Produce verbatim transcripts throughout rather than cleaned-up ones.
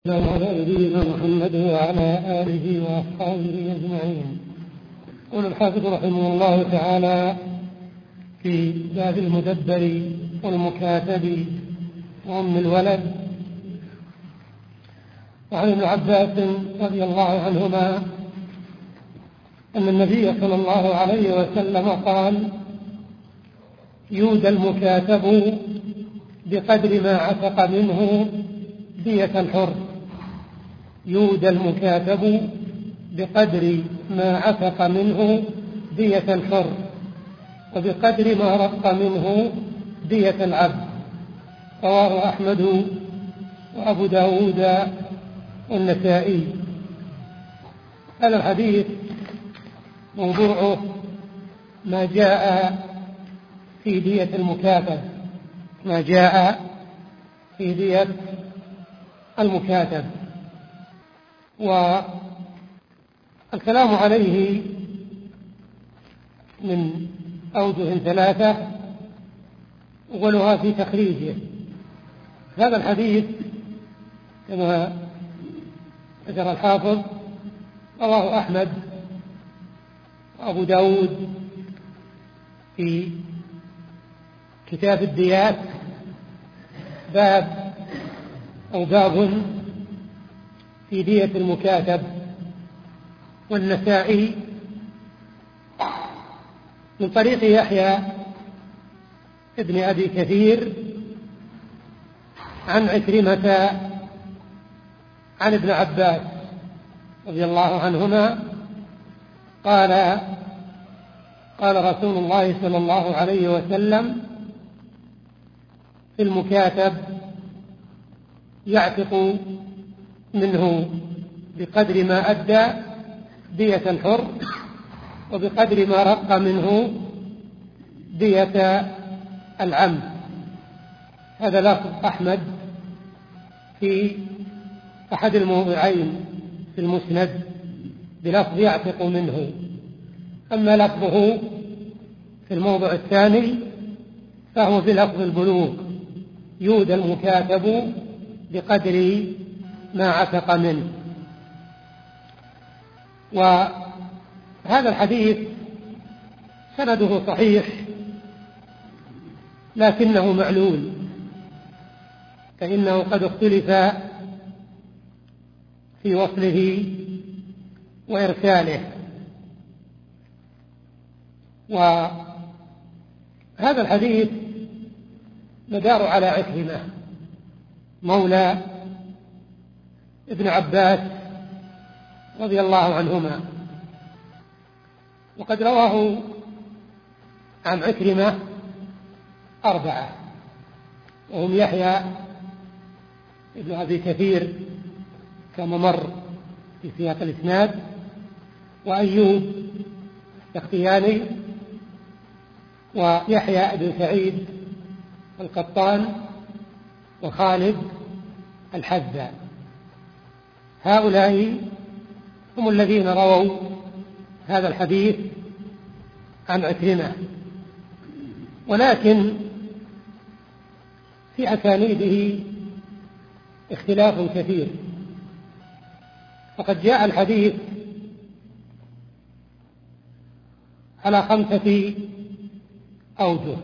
على نبينا محمد وعلى آله وأصحابه أجمعين. يقول الحافظ رحمه الله تعالى في باب المدبر والمكاتب وأم الولد: وعن ابن عباس رضي الله عنهما أن النبي صلى الله عليه وسلم قال: يودى المكاتب بقدر ما عتق منه دية الحر. يودى المكاتب بقدر ما عتق منه دية الحر، وبقدر ما رق منه دية العبد. رواه أحمد وأبو داود والنسائي. هذا الحديث موضوعه ما جاء في دية المكاتب، ما جاء في دية المكاتب، والكلام عليه من أوجه ثلاثة، أولها في تخريجه. هذا الحديث كما ذكر الحافظ رواه أحمد وأبو داود في كتاب الديات، باب أو باب في دية المكاتب، والنسائي من طريق يحيى ابن أبي كثير عن عكرمة عن ابن عباس رضي الله عنهما قال: قال رسول الله صلى الله عليه وسلم: في المكاتب يعتق منه بقدر ما أدى دية الحر، وبقدر ما رق منه دية العمد. هذا لفظ أحمد في أحد الموضعين في المسند بلفظ يعتق منه، أما لفظه في الموضع الثاني فهو بلفظ البلوغ: يودى المكاتب بقدر ما عتق منه. وهذا الحديث سنده صحيح لكنه معلول، فإنه قد اختلف في وصله وإرساله. وهذا الحديث مدار على عكرمة مولى ابن عباس رضي الله عنهما، وقد رواه عن عكرمة أربعة، وهم يحيى ابن أبي كثير كما مر في سياق الإسناد، وأيوب السختياني، ويحيى بن سعيد القطان، وخالد الحذا. هؤلاء هم الذين رووا هذا الحديث عن عكرمة، ولكن في أسانيده اختلاف كثير، فقد جاء الحديث على خمسة أوجه.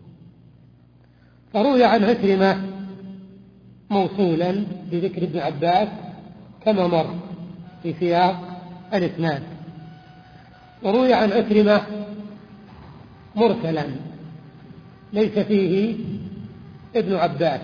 فروي عن عكرمة موصولا بذكر ابن عباس كما مر في سياق الإسناد، وروي عن عكرمة مرسلا ليس فيه ابن عباس،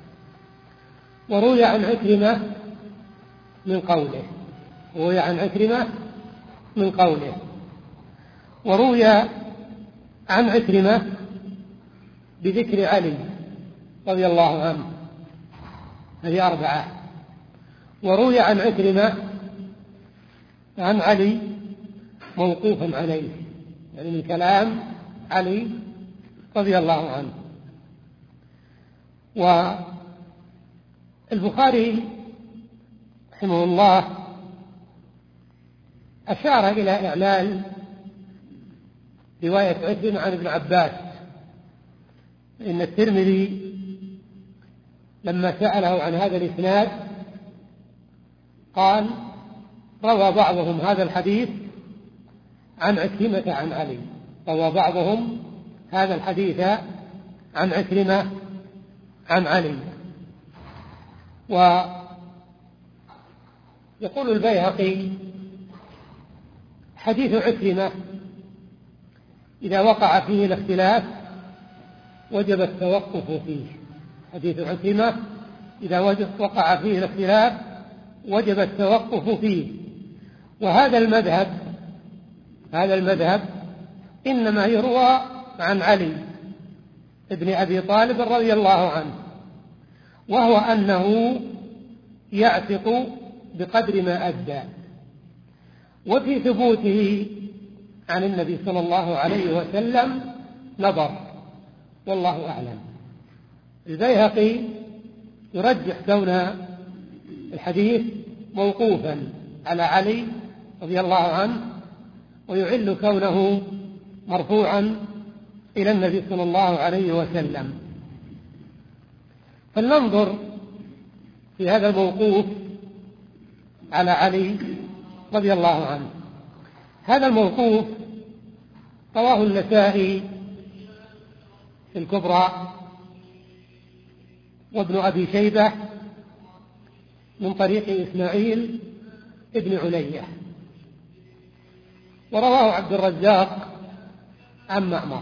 وروي عن عكرمة من قوله روي عن عكرمة من قوله وروي عن عكرمة بذكر علي رضي الله عنه، هذه أربعة. وروي عن عكرمة عن علي موقوفا عليه، يعني من كلام علي رضي الله عنه. والبخاري رحمه الله أشار إلى إعلال رواية عكرمة عن ابن عباس، إن الترمذي لما سأله عن هذا الإسناد قال روى بعضهم هذا الحديث عن عكرمة عن علي، روى بعضهم هذا الحديث عن عكرمة عن علي. ويقول البيهقي حديث عكرمة إذا وقع فيه الاختلاف وجب التوقف فيه، حديث عكرمة إذا وقع فيه الاختلاف وجب التوقف فيه. وهذا المذهب هذا المذهب إنما يروى عن علي ابن أبي طالب رضي الله عنه، وهو أنه يعتق بقدر ما أدى. وفي ثبوته عن النبي صلى الله عليه وسلم نظر، والله أعلم. البيهقي يرجح كون الحديث موقوفا على علي رضي الله عنه، ويعل كونه مرفوعا إلى النبي صلى الله عليه وسلم. فلننظر في هذا الموقوف على علي رضي الله عنه. هذا الموقوف رواه النسائي في الكبرى وابن أبي شيبة من طريق إسماعيل ابن علية، ورواه عبد الرزاق عن معمر،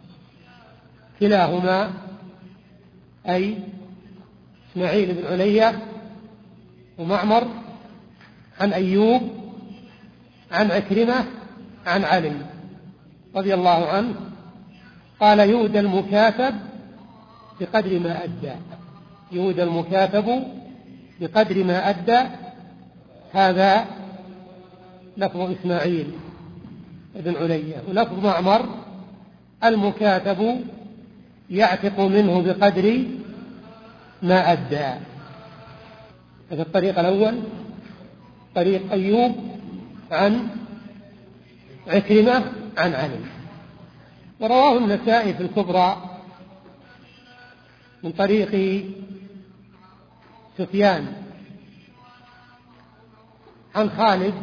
كلاهما أي إسماعيل بن علية ومعمر عن أيوب عن عكرمة عن علي رضي الله عنه قال يؤدى المكاتب بقدر ما أدى، يؤدى المكاتب بقدر ما أدى. هذا لفظ إسماعيل بن علية. ولفظ معمر المكاتب يعتق منه بقدر ما أدى. هذا الطريق الأول طريق أيوب عن عكرمة عن علي. ورواه النسائي في الكبرى من طريق سفيان عن خالد،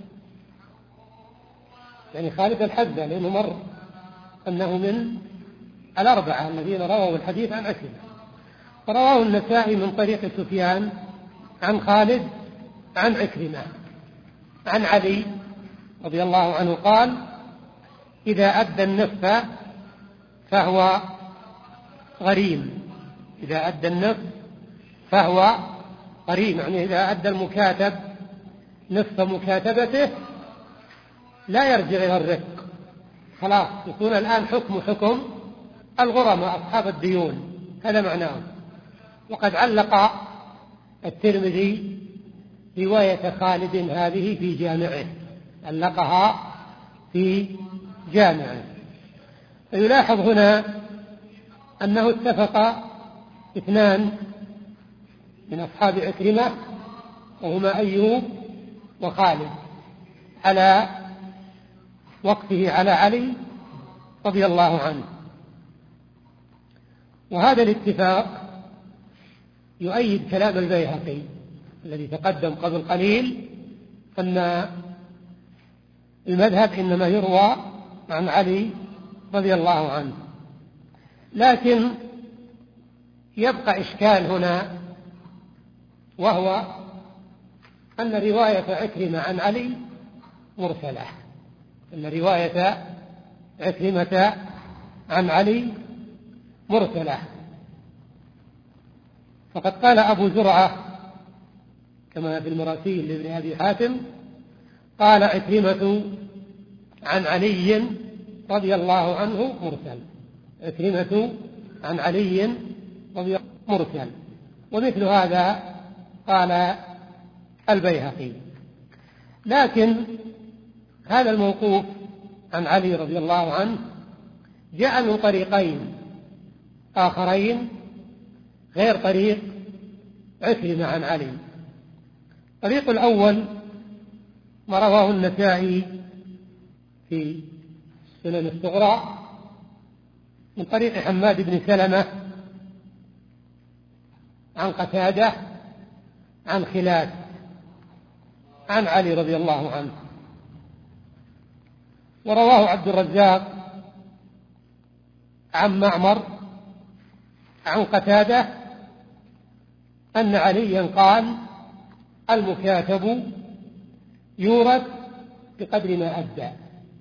يعني خالد الحذا، لأنه مر أنه من الأربعة الذين رووا الحديث عن عكرمة. فرواه النسائي من طريق سفيان عن خالد عن عكرمة عن علي رضي الله عنه قال إذا أدى النصف فهو غريم، إذا أدى النصف فهو غريم، يعني إذا أدى المكاتب نصف مكاتبته لا يرجع إلى الرق، خلاص يكون الآن حكم حكم الغرماء أصحاب الديون، هذا معناه. وقد علق الترمذي رواية خالد هذه في جامعه، علقها في جامعه. فيلاحظ هنا أنه اتفق اثنان من أصحاب عكرمة وهما أيوب وخالد على وقفه على علي رضي الله عنه. وهذا الاتفاق يؤيد كلام البيهقي الذي تقدم قبل قليل أن المذهب إنما يروى عن علي رضي الله عنه. لكن يبقى إشكال هنا، وهو أن رواية عكرمة عن علي مرسلة، أن رواية عكرمة عن علي مرسلة. فقد قال أبو زرعة كما في المراسيل لابن أبي حاتم قال عكرمة عن علي رضي الله عنه مرسل، عكرمة عن علي رضي الله عنه مرسل. ومثل هذا قال البيهقي. لكن هذا الموقوف عن علي رضي الله عنه جاء من طريقين آخرين غير طريق عكرمة عن علي. الطريق الأول ما رواه النسائي في السنن الصغرى من طريق حماد بن سلمة عن قتادة عن خلاف عن علي رضي الله عنه. ورواه عبد الرزاق عن معمر عن قتادة أن عليا قال: المكاتب يورث بقدر ما أدى،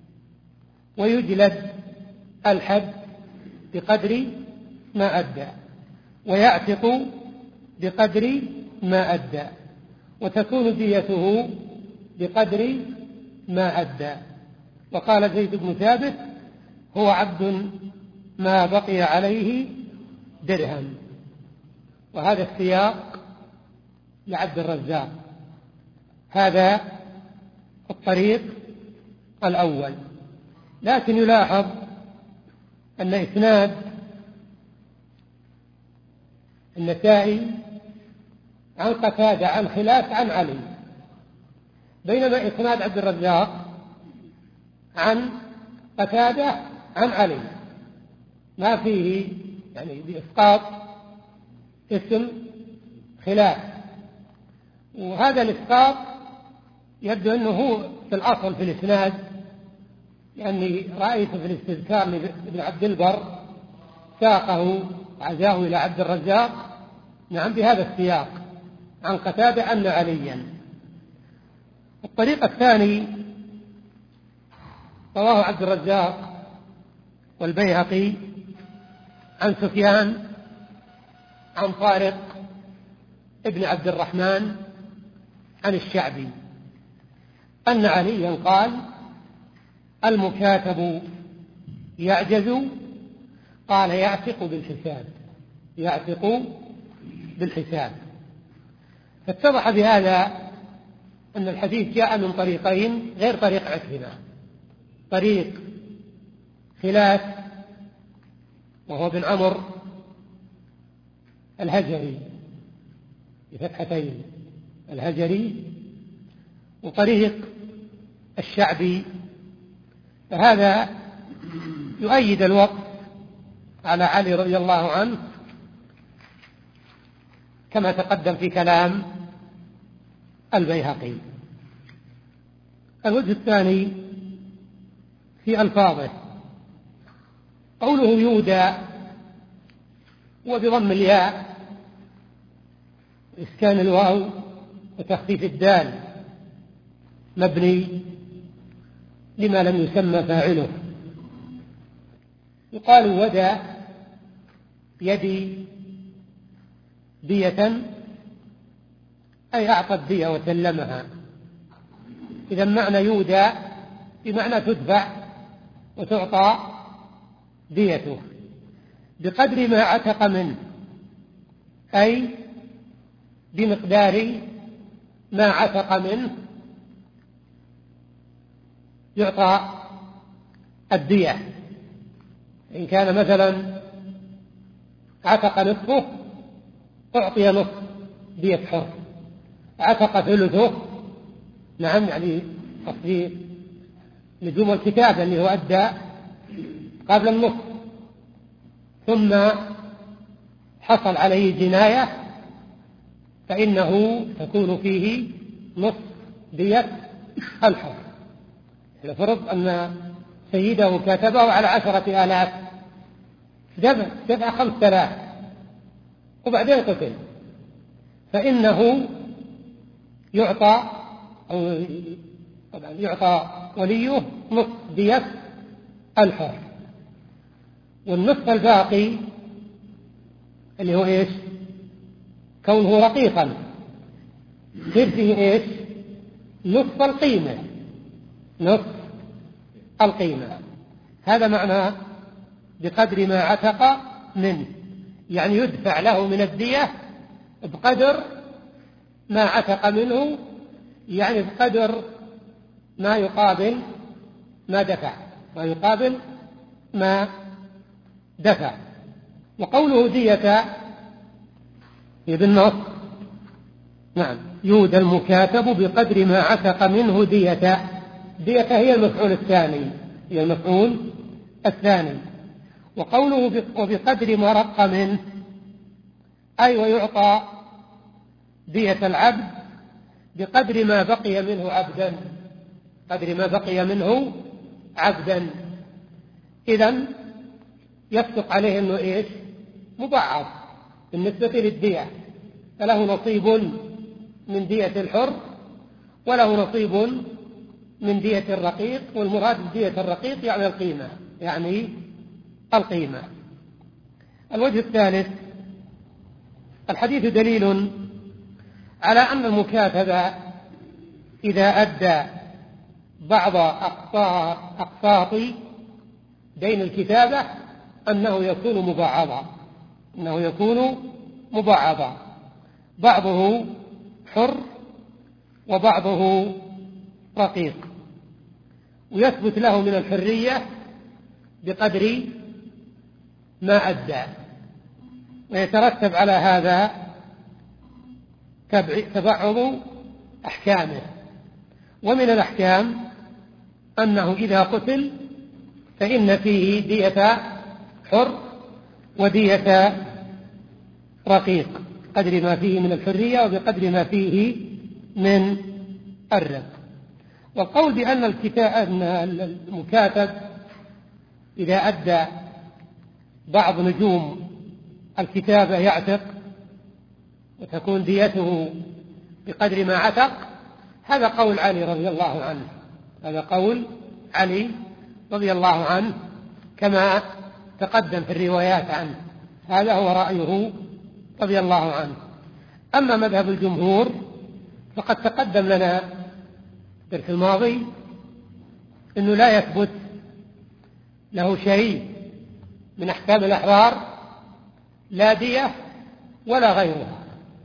ويجلد الحد بقدر ما أدى، ويعتق بقدر ما أدى، وتكون ديته بقدر ما أدى. وقال زيد بن ثابت: هو عبد ما بقي عليه درهم. وهذا السياق لعبد الرزاق. هذا الطريق الأول. لكن يلاحظ أن إسناد النسائي عن قتادة عن خلاف عن علي، بينما إسناد عبد الرزاق عن قتادة عن علي ما فيه يعني بإسقاط اسم خلاف. وهذا الإسقاط يبدو أنه هو في الأصل في الإسناد، لأني رأيت في الاستذكار لابن عبد البر ساقه عزاه إلى عبد الرزاق نعم بهذا السياق عن قتادة أن عليا. الطريق الثاني رواه عبد الرزاق والبيهقي عن سفيان عن طارق ابن عبد الرحمن عن الشعبي أن عليا قال: المكاتب يعجز، قال يعتق بالحساب، يعتق بالحساب. فاتضح بهذا أن الحديث جاء من طريقين غير طريق عكرمة: طريق خلاف وهو بن عمرو الهجري بفتحتين الهجري، وطريق الشعبي. فهذا يؤيد الوقف على علي رضي الله عنه كما تقدم في كلام البيهقي. الوجه الثاني في ألفاظه: قوله يودى وبضم الياء إسكان الواو وتخفيف الدال، مبني لما لم يسمى فاعله. يقال ودى يدي دية، أي أعطى الدية وسلمها. إذا معنى يودى بمعنى تدفع وتعطى ديته بقدر ما عتق منه، أي بمقدار ما عتق منه يعطى الدية. إن كان مثلا عتق نصفه أعطي نصف دية حر، عتق ثلثه نعم يعني قصدي لزوم الكتاب اللي هو أدى قبل النصف، ثم حصل عليه جناية فإنه تكون فيه نصف دية الحر. لفرض أن سيده كاتبه على عشرة آلاف، دفع دفع خمسة آلاف وبعدين قتل، فإنه يعطى أو طبعا يعطى وليه نصف دية الحر، والنصف الباقي اللي هو إيش؟ كونه رقيقا يصير فيه إيش؟ نصف القيمة، نصف القيمة. هذا معنى بقدر ما عتق منه، يعني يدفع له من الدية بقدر ما عتق منه، يعني بقدر ما يقابل ما دفع، ما يقابل ما دفع. وقوله دية هي بالنص نعم، يودى المكاتب بقدر ما عتق منه دية. دية هي المفعول الثاني، هي المفعول الثاني. وقوله وبقدر ما رق منه أي ويعطى دية العبد بقدر ما بقي منه عبدا، قدر ما بقي منه عبدا. إذن يصدق عليه أنه إيش؟ مبعض بالنسبة للدية، فله نصيب من دية الحر وله نصيب من دية الرقيق، والمراد بدية الرقيق يعني القيمة، يعني القيمة. الوجه الثالث: الحديث دليل على أن المكاتب إذا أدى بعض أقساط دين الكتابة أنه يكون مبعضا، أنه يكون مبعضا، بعضه حر وبعضه رقيق، ويثبت له من الحرية بقدر ما أدى، ويترتب على هذا تبعض أحكامه. ومن الأحكام أنه إذا قتل فإن فيه دية حر ودية رقيق، قدر ما فيه من الحرية وبقدر ما فيه من الرق. والقول بأن المكاتب إذا أدى بعض نجوم الكتابة يعتق وتكون ديته بقدر ما عتق، هذا قول علي رضي الله عنه، هذا قول علي رضي الله عنه كما تقدم في الروايات عنه، هذا هو رأيه رضي الله عنه. أما مذهب الجمهور فقد تقدم لنا في الدرس الماضي أنه لا يثبت له شيء من أحكام الأحرار، لا دية ولا غيرها،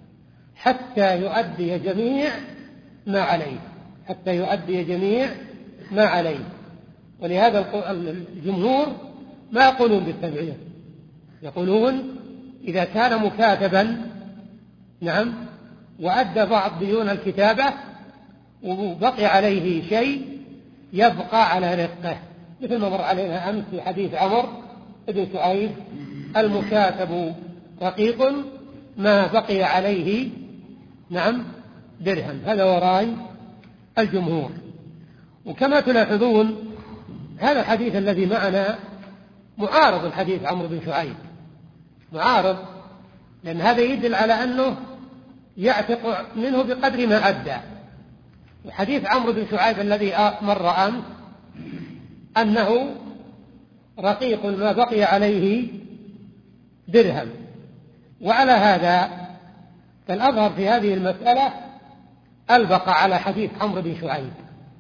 حتى يؤدي جميع ما عليه، حتى يؤدي جميع ما عليه. ولهذا الجمهور ما يقولون بالتبعير، يقولون إذا كان مكاتبا نعم وأدى بعض ديون الكتابة وبقي عليه شيء يبقى على رقه، مثل ما مر علينا أمس في حديث عمر بن شعيب: المكاتب رقيق ما بقي عليه نعم درهم. هذا هو رأي الجمهور. وكما تلاحظون هذا الحديث الذي معنا معارض الحديث عمرو بن شعيب، معارض، لأن هذا يدل على أنه يعتق منه بقدر ما أدى. وحديث عمرو بن شعيب الذي مر أمس أنه رقيق ما بقي عليه درهم. وعلى هذا فالأظهر في هذه المسألة البقى على حديث عمرو بن شعيب،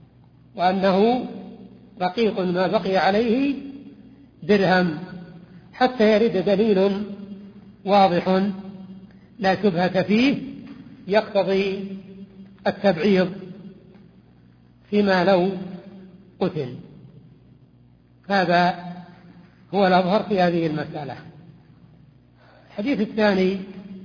وأنه رقيق ما بقي عليه درهم، حتى يرد دليل واضح لا شبهة فيه يقتضي التبعيض فيما لو قتل. هذا هو الأظهر في هذه المسألة. الحديث الثاني: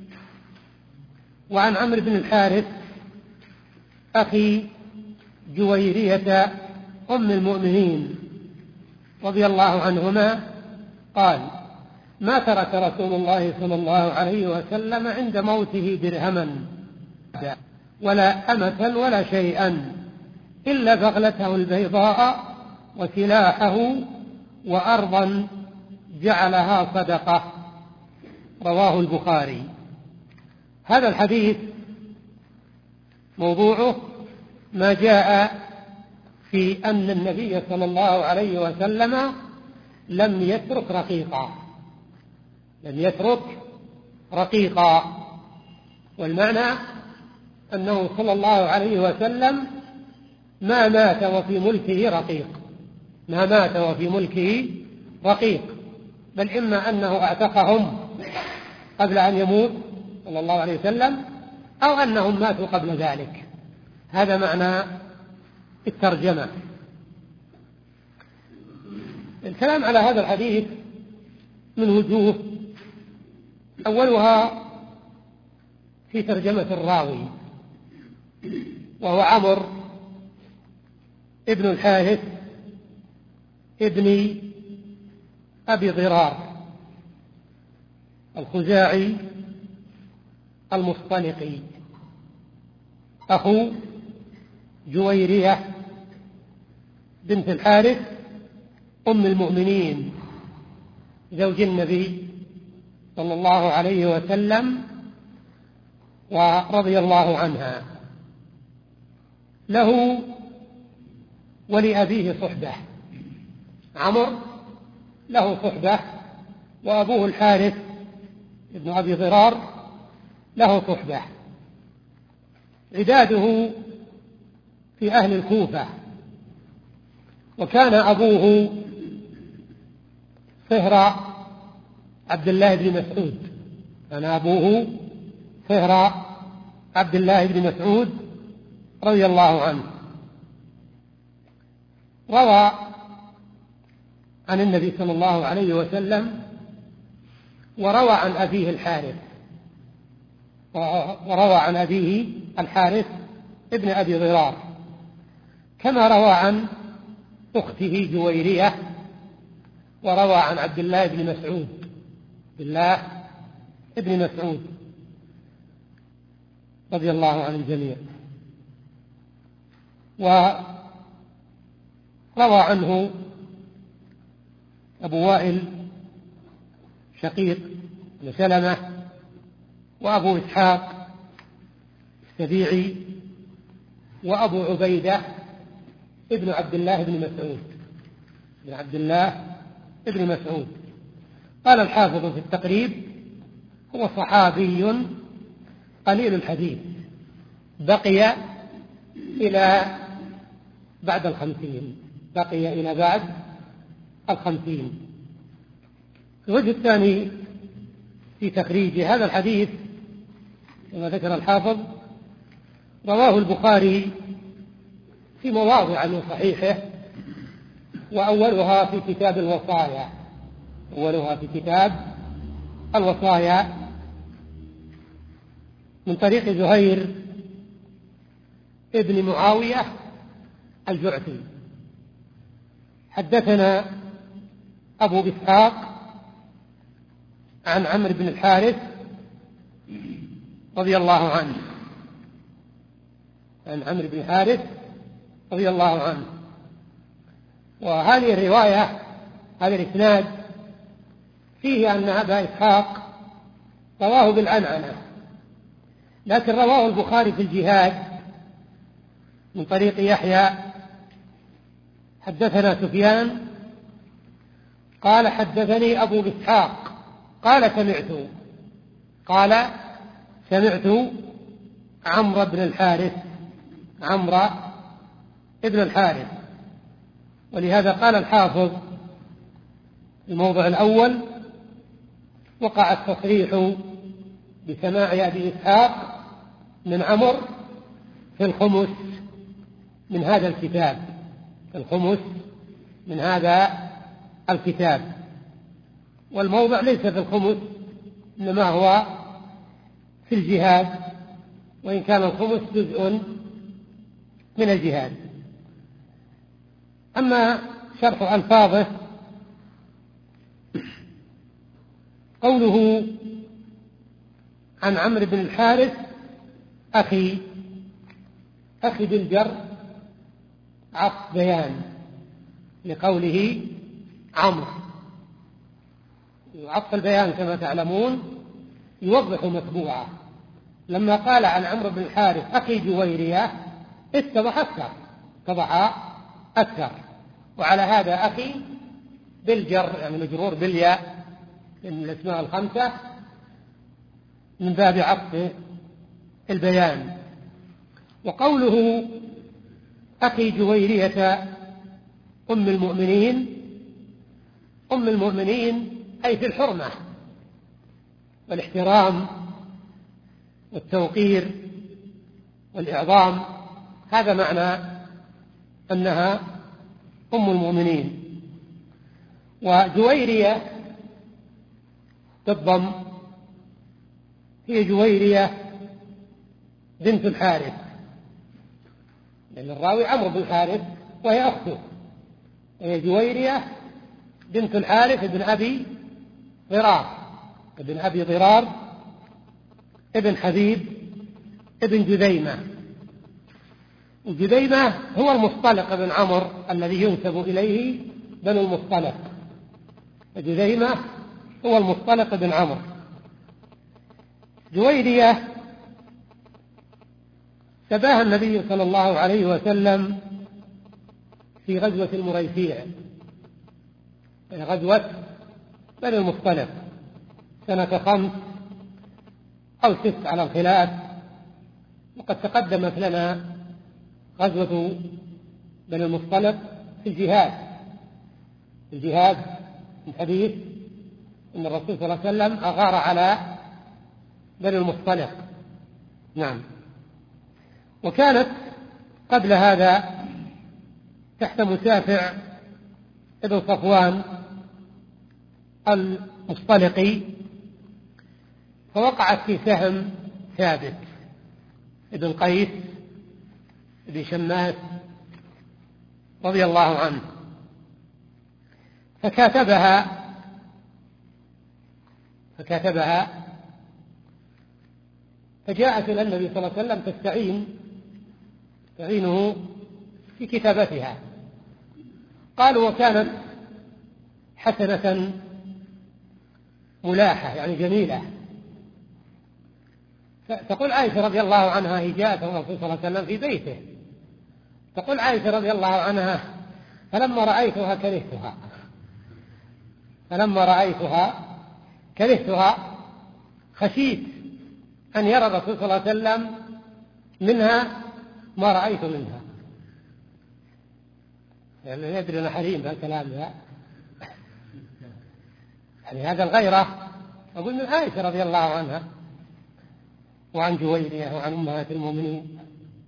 وعن عمرو بن الحارث أخي جويرية أم المؤمنين رضي الله عنهما قال: ما ترك رسول الله صلى الله عليه وسلم عند موته درهما ولا أمة ولا شيئا إلا بغلته البيضاء وسلاحه وأرضا جعلها صدقة. رواه البخاري. هذا الحديث موضوعه ما جاء في أن النبي صلى الله عليه وسلم لم يترك رقيقا، لم يترك رقيقا، والمعنى أنه صلى الله عليه وسلم ما مات وفي ملكه رقيق، ما مات وفي ملكه رقيق، بل إما أنه اعتقهم قبل أن يموت صلى الله عليه وسلم أو أنهم ماتوا قبل ذلك. هذا معنى الترجمة. الكلام على هذا الحديث من وجوه، أولها في ترجمة الراوي، وهو عمرو ابن الحارث ابن أبي ضرار الخزاعي المصطلقي، أخو جويرية بنت الحارث أم المؤمنين زوج النبي صلى الله عليه وسلم ورضي الله عنها. له ولأبيه صحبة، عمرو له صحبة، وأبوه الحارث ابن أبي ضرار له صحبة. عداده في أهل الكوفة، وكان أبوه صهر عبد الله بن مسعود، كان أبوه صهر عبد الله بن مسعود رضي الله عنه. روى عن النبي صلى الله عليه وسلم، وروى عن أبيه الحارث، وروى عن أبيه الحارث ابن أبي ضرار، كما روى عن أخته جويرية، وروى عن عبد الله بن مسعود، عبد الله ابن مسعود رضي الله عن الجميع. وروى عنه أبو وائل شقيق بن سلمة، وأبو إسحاق السبيعي، وأبو عبيدة ابن عبد الله بن مسعود ابن عبد الله ابن مسعود. قال الحافظ في التقريب: هو صحابي قليل الحديث، بقي إلى بعد الخمسين، بقي إلى بعد الخمسين. الوجه الثاني في تخريج هذا الحديث كما ذكر الحافظ، رواه البخاري في مواضع من صحيحه، وأولها في كتاب الوصايا، أولها في كتاب الوصايا من طريق زهير ابن معاوية الجعفي. حدثنا أبو إسحاق عن عمرو بن الحارث رضي الله عنه، عن عمرو بن الحارث رضي الله عنه. وهذه الرواية، هذا الإسناد فيه أن أبا إسحاق رواه بالعنعنة، لكن رواه البخاري في الجهاد من طريق يحيى: حدثنا سفيان قال حدثني أبو إسحاق قال سمعت قال سمعت عمرو بن الحارث عمرو ابن الحارث. ولهذا قال الحافظ في الموضع الأول: وقع التصريح بسماع أبي إسحاق من عمرو في الخمس من هذا الكتاب، في الخمس من هذا الكتاب. والموضع ليس في الخمس، إنما هو في الجهاد، وإن كان الخمس جزء من الجهاد. أما شرح ألفاظه، قوله عن عمرو بن الحارث أخي، أخي بالجر عطف بيان لقوله عمرو. عطف البيان كما تعلمون يوضح متبوعه. لما قال عن عمرو بن الحارث أخي جويرية اتضح أكثر، اتضح أكثر. وعلى هذا أخي بالجر، يعني مجرور بالياء من الأسماء الخمسة، من باب عطف البيان. وقوله أخي جويرية أم المؤمنين، أم المؤمنين أي في الحرمة والاحترام والتوقير والإعظام، هذا معنى أنها أم المؤمنين. وجويرية بالضم هي جويرية بنت الحارث، لأن الراوي عمرو بن الحارث وهي أخته، هي جويرية بنت الحارث ابن أبي ضرار ابن أبي ضرار ابن حبيب ابن جذيمة. جذيمة هو المصطلق بن عمرو الذي ينسب إليه بنو المصطلق. جذيمة هو المصطلق بن عمرو. جويرية سباها النبي صلى الله عليه وسلم في غزوة المريسيع، غزوة بني المصطلق سنة خمس أو ست على الخلاف. وقد تقدمت لنا غزوة بني المصطلق في الجهاد في الجهاد الحديث أن الرسول صلى الله عليه وسلم أغار على بني المصطلق. نعم. وكانت قبل هذا تحت مسافع ابن صفوان المصطلقي، فوقعت في سهم ثابت ابن قيس بن شماس رضي الله عنه، فكاتبها فكاتبها فجاءت إلى النبي صلى الله عليه وسلم تستعين تعينه في كتابتها. قالوا وكانت حسنة ملاحة يعني جميلة. تقول عائشة رضي الله عنها هي جاءت الرسول صلى الله عليه وسلم في بيته، تقول عائشة رضي الله عنها فلما رأيتها كرهتها فلما رأيتها كرهتها خشيت أن يرى الرسول صلى الله عليه وسلم منها ما رأيت منها. يعني يدري أن حريم بهالكلام ذا، يعني هذا الغيرة أقول من عائشة رضي الله عنها وعن جويرية وعن أمهات المؤمنين.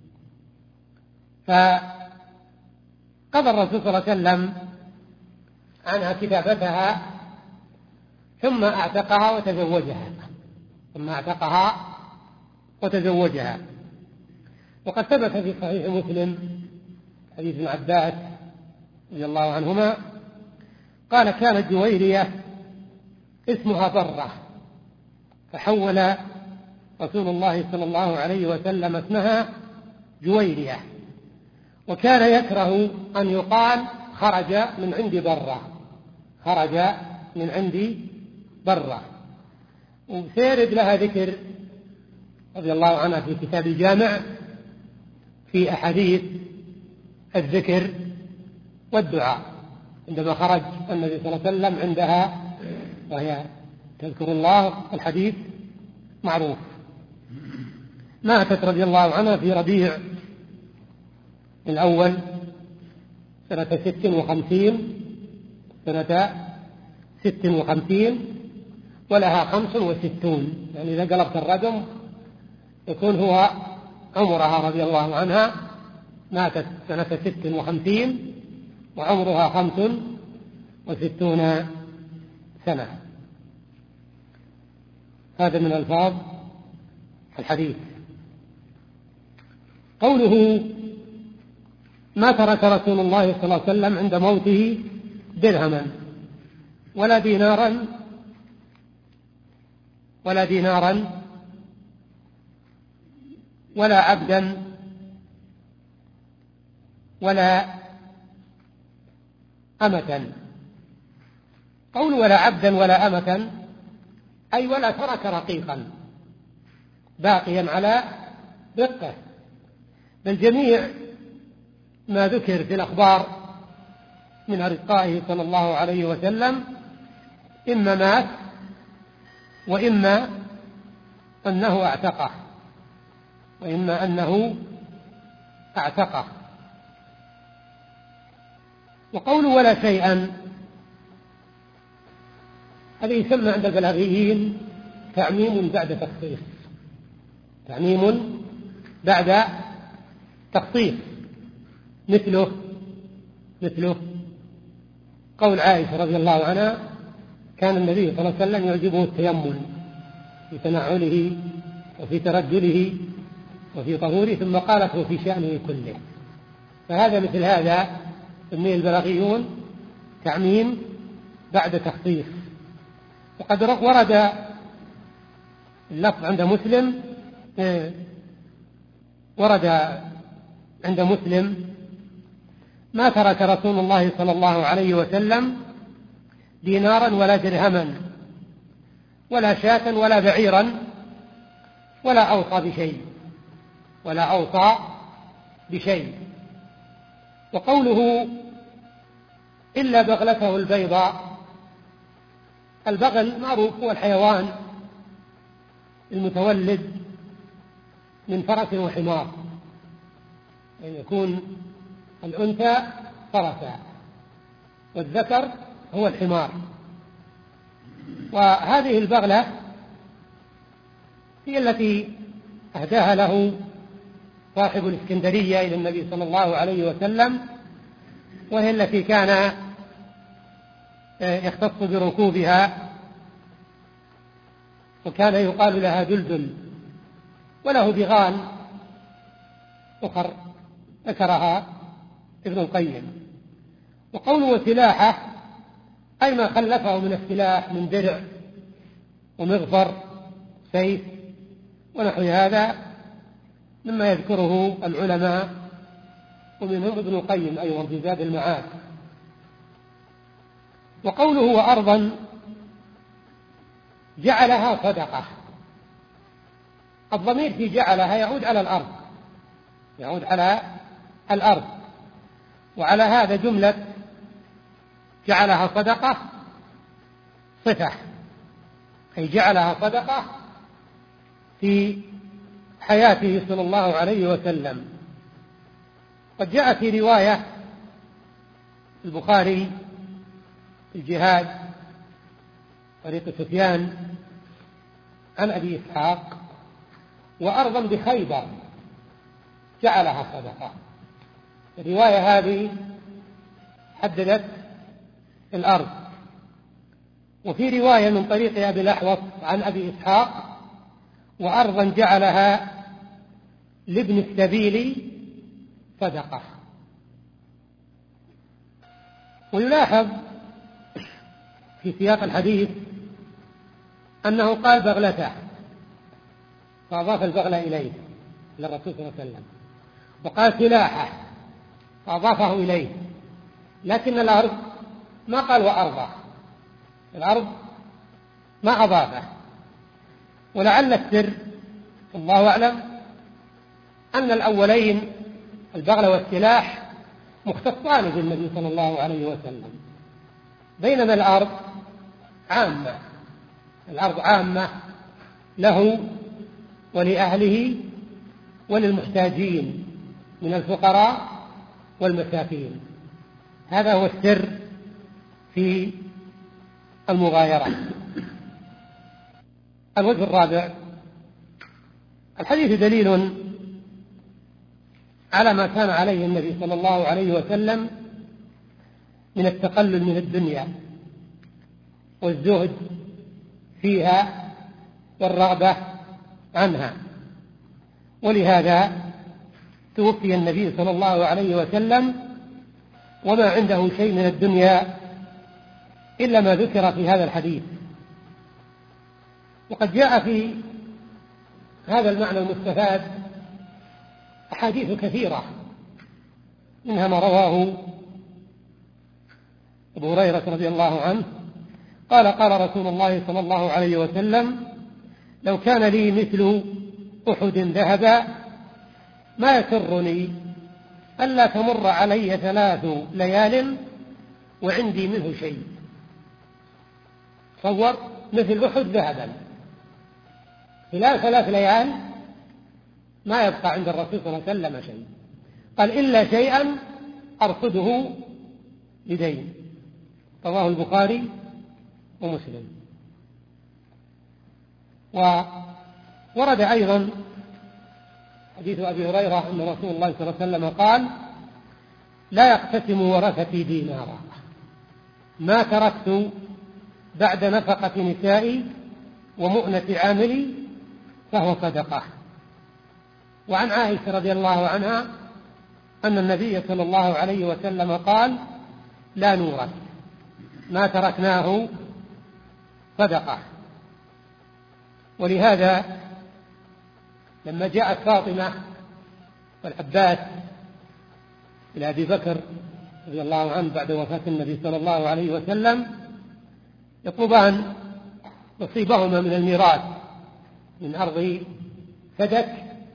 فقضى الرسول صلى الله عليه وسلم عنها كتابتها ثم اعتقها وتزوجها ثم اعتقها وتزوجها. وقد ثبت في صحيح مسلم حديث ابن عباس رضي الله عنهما قال كانت جويرية اسمها برة، فحول رسول الله صلى الله عليه وسلم اسمها جويرية، وكان يكره أن يقال خرج من عند برة خرج من عندي برة. وسيرد لها ذكر رضي الله عنها في كتاب الجامع في أحاديث الذكر والدعاء عندما خرج النبي صلى الله عليه وسلم عندها وهي تذكر الله. الحديث معروف. ماتت رضي الله عنها في ربيع الأول سنة ست وخمسين سنة ست وخمسين ولها خمس وستون، يعني إذا قلبت الرقم يكون هو عمرها رضي الله عنها. ماتت سنة ست وخمسين وعمرها خمس وستون سنة. هذا من ألفاظ الحديث. قوله ما ترك رسول الله صلى الله عليه وسلم عند موته درهما ولا دينارا ولا دينارا ولا عبدا ولا أمة. قول ولا عبدا ولا أمة أي ولا ترك رقيقا باقيا على رقه، بل جميع ما ذكر في الأخبار من أرقائه صلى الله عليه وسلم إما مات وإما أنه اعتقه وإما أنه اعتقه. وقول ولا شيئا هذا يسمى عند البلاغيين تعميم بعد تخصيص تعميم بعد تخصيص. مثله مثله قول عائشة رضي الله عنها كان النبي صلى الله عليه وسلم يعجبه التيمم في تنعله وفي ترجله وفي طهوره، ثم قالت وفي شأنه كله. فهذا مثل هذا يسميه البلاغيون تعميم بعد تخصيص. وقد ورد اللفظ عند مسلم ورد عند مسلم: ما ترك رسول الله صلى الله عليه وسلم دينارا ولا درهما ولا شاة ولا بعيرا ولا أوصى بشيء ولا أوصى بشيء. وقوله: إلا بغلته البيضاء، البغل معروف هو الحيوان المتولد من فرس وحمار، أن يكون الأنثى فرسا والذكر هو الحمار. وهذه البغلة هي التي أهداها له صاحب الإسكندرية إلى النبي صلى الله عليه وسلم، وهي التي كان يختص بركوبها، وكان يقال لها دلدل، وله بغال أخر ذكرها ابن القيم. وقوله سلاحه أي ما خلفه من السلاح من درع ومغفر سيف ونحو هذا مما يذكره العلماء، ومنهم ابن القيم أيضا في زاد المعاد. وقوله: وأرضا جعلها صدقة، الضمير في جعلها يعود على الأرض يعود على الأرض وعلى هذا جملة جعلها صدقة صفة، أي جعلها صدقة في حياته صلى الله عليه وسلم. قد جاء في رواية البخاري في الجهاد طريق سفيان عن أبي إسحاق: وأرضا بخيبر جعلها صدقة. الرواية هذه حددت الأرض. وفي رواية من طريق أبي الأحوص عن أبي إسحاق: وأرضا جعلها لابن السبيل صدقة. ويلاحظ في سياق الحديث أنه قال بغلته، فأضاف البغلة إليه للرسول صلى الله عليه وسلم، وقال سلاحه فأضافه إليه، لكن الأرض ما قال وأرضه، الأرض ما أضافه. ولعل السر الله أعلم أن الأولين البغلة والسلاح مختصان بالنبي صلى الله عليه وسلم، بينما الأرض عامة الأرض عامة له ولأهله وللمحتاجين من الفقراء والمساكين. هذا هو السر في المغايرة. الوجه الرابع: الحديث دليل على ما كان عليه النبي صلى الله عليه وسلم من التقلل من الدنيا والزهد فيها والرغبة عنها، ولهذا توفي النبي صلى الله عليه وسلم وما عنده شيء من الدنيا إلا ما ذكر في هذا الحديث. وقد جاء في هذا المعنى المستفاد أحاديث كثيرة، منها ما رواه أبو هريرة رضي الله عنه قال: قال رسول الله صلى الله عليه وسلم: لو كان لي مثل أحد ذهبا ما يسرني ألا تمر علي ثلاث ليال وعندي منه شيء. تصور مثل أحد ذهبا خلال ثلاث ليال ما يبقى عند الرسول صلى الله عليه وسلم شيء، قال: إلا شيئا أرصده لدين. رواه البخاري ومسلم. وورد أيضا حديث أبي هريرة أن رسول الله صلى الله عليه وسلم قال: لا يقتسم ورثتي دينارا ما تركت بعد نفقة نسائي ومؤنة عاملي فهو صدقة. وعن عائشة رضي الله عنها أن النبي صلى الله عليه وسلم قال: لا نورث ما تركناه صدقة. ولهذا لما جاءت فاطمة والعباس إلى أبي بكر رضي الله عنه بعد وفاة النبي صلى الله عليه وسلم يطلبان نصيبهما من الميراث من أرض فدك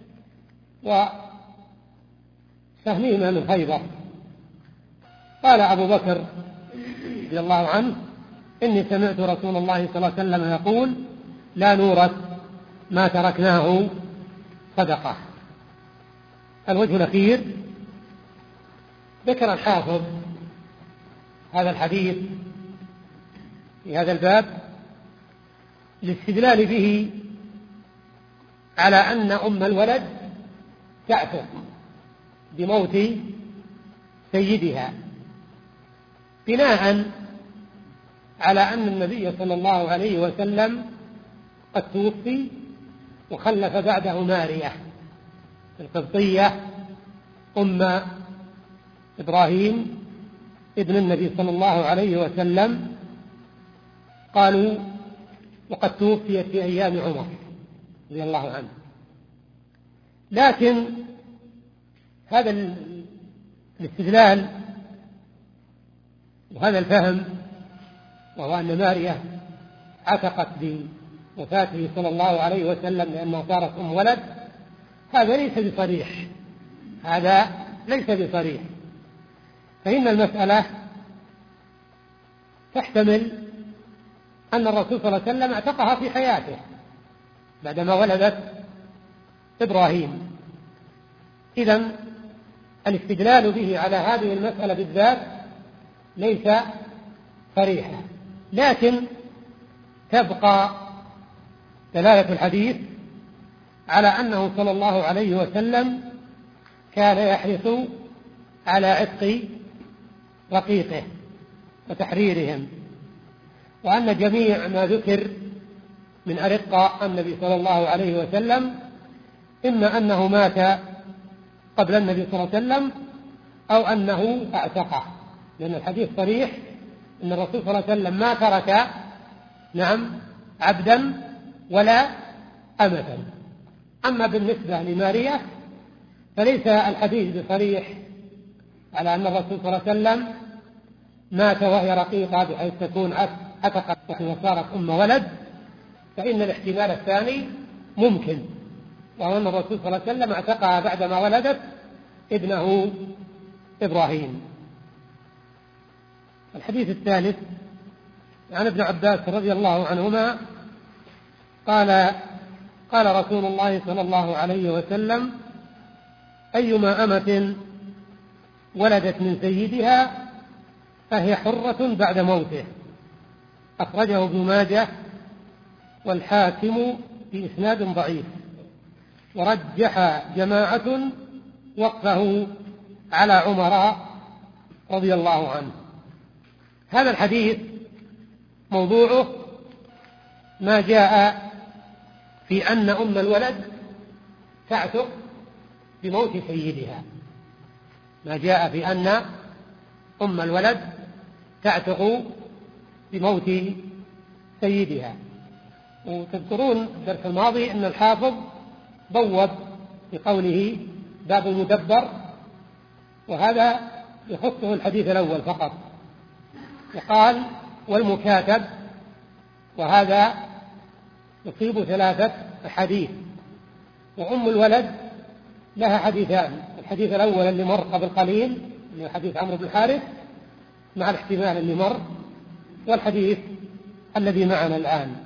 وسهمهما من خيبر. قال أبو بكر رضي الله عنه: إني سمعت رسول الله صلى الله عليه وسلم يقول: لا نورث ما تركناه صدقة. الوجه الأخير ذكر الحافظ هذا الحديث في هذا الباب للاستدلال به على أن أم الولد تعتق بموت سيدها، بناء على أن النبي صلى الله عليه وسلم قد توفي وخلف بعده مارية القبطية أم إبراهيم ابن النبي صلى الله عليه وسلم، قالوا وقد توفيت في أيام عمر رضي الله عنه. لكن هذا الاستدلال وهذا الفهم، وهو أن مارية عتقت بوفاته صلى الله عليه وسلم لأنها صارت أم ولد، هذا ليس بصريح، هذا ليس بصريح. فإن المسألة تحتمل أن الرسول صلى الله عليه وسلم اعتقها في حياته بعدما ولدت إبراهيم. إذن الاستدلال به على هذه المسألة بالذات ليس صريحا، لكن تبقى دلالة الحديث على أنه صلى الله عليه وسلم كان يحرص على عتق رقيقه وتحريرهم، وأن جميع ما ذكر من أرقاء النبي صلى الله عليه وسلم إما أنه مات قبل النبي صلى الله عليه وسلم أو أنه اعتقه، لأن الحديث صريح أن الرسول صلى الله عليه وسلم ما ترك نعم عبدا ولا أمة. أما بالنسبة لمارية فليس الحديث بصريح على أن الرسول صلى الله عليه وسلم مات وهي رقيقة بحيث تكون عتقت وصارت أم ولد، فإن الاحتمال الثاني ممكن، وهو أن الرسول صلى الله عليه وسلم اعتقها بعدما ولدت ابنه إبراهيم. الحديث الثالث عن ابن عباس رضي الله عنهما قال: قال رسول الله صلى الله عليه وسلم: أيما أمة ولدت من سيدها فهي حرة بعد موته. أخرجه ابن ماجه والحاكم بإسناد ضعيف، ورجح جماعة وقفه على عمر رضي الله عنه. هذا الحديث موضوعه ما جاء في أن أم الولد تعتق بموت سيدها، ما جاء في أن أم الولد تعتق بموت سيدها. وتذكرون الدرس الماضي أن الحافظ بوب بقوله باب المدبر، وهذا يخصه الحديث الأول فقط، وقال والمكاتب، وهذا يصيب ثلاثة أحاديث. وأم الولد لها حديثان: الحديث الأول اللي مر قبل قليل اللي هو حديث عمرو بن الحارث مع الاحتمال اللي مر، والحديث الذي معنا الآن.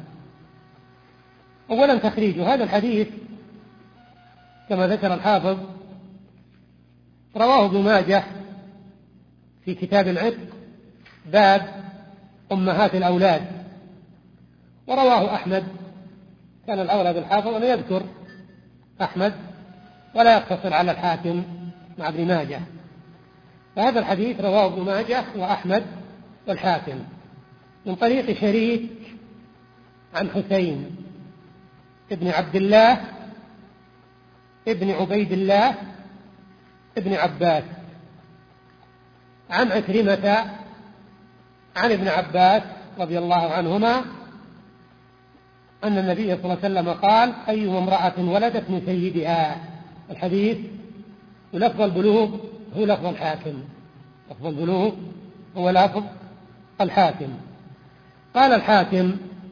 أولا تخريج هذا الحديث كما ذكر الحافظ رواه ابن ماجه في كتاب العتق باب أمهات الأولاد، ورواه أحمد. كان الأولى بالحافظ أن يذكر أحمد ولا يقتصر على الحاكم مع ابن ماجه، فهذا الحديث رواه ابن ماجه وأحمد والحاكم من طريق شريك عن حسين ابن عبد الله ابن عبيد الله ابن عباس عن عكرمة عن ابن عباس رضي الله عنهما أن النبي صلى الله عليه وسلم قال: أيما امرأة ولدت من سيدها. الحديث ولفظ البلوغ هو لفظ الحاكم، لفظ البلوغ هو لفظ الحاكم. قال الحاكم: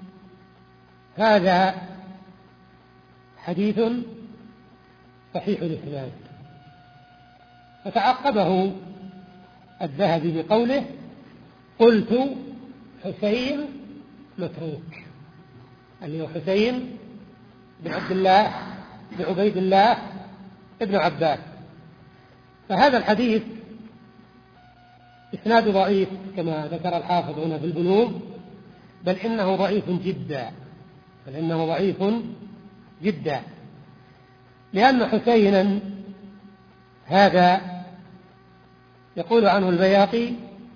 هذا حديث صحيح الإسناد. فتعقبه الذهبي بقوله: قلت حسين متروك، اللي هو حسين بن عبد الله بن عبيد الله ابن عباس. فهذا الحديث إسناد ضعيف كما ذكر الحافظ هنا في البلوغ، بل إنه ضعيف جدا، بل إنه ضعيف جدا، لأن حسينا هذا يقول عنه البيهقي: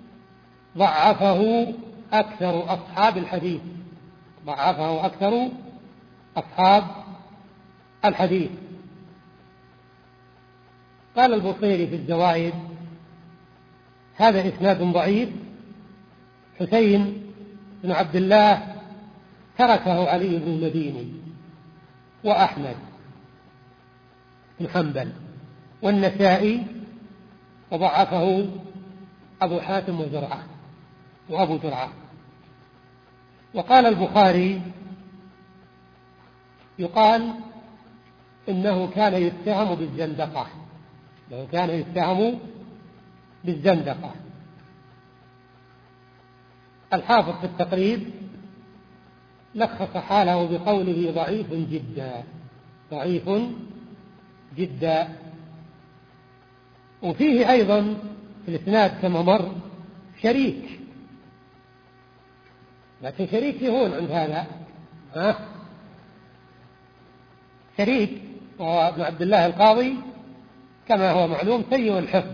ضعفه أكثر أصحاب الحديث، ضعفه أكثر أصحاب الحديث. قال البصيري في الزوائد: هذا إسناد ضعيف، حسين بن عبد الله تركه علي بن المديني وأحمد بن حنبل والنسائي، وضعفه أبو حاتم وزرعة وأبو زرعة. وقال البخاري: يقال إنه كان يتهم بالزندقة، إنه كان يتهم بالزندقة. الحافظ في التقريب لخص حاله بقوله: ضعيف جدا، ضعيف جدا. وفيه أيضا في الإسناد كما مر شريك، لكن شريك يهون عند هذا، ها؟ شريك وهو ابن عبد الله القاضي كما هو معلوم سيء الحفظ،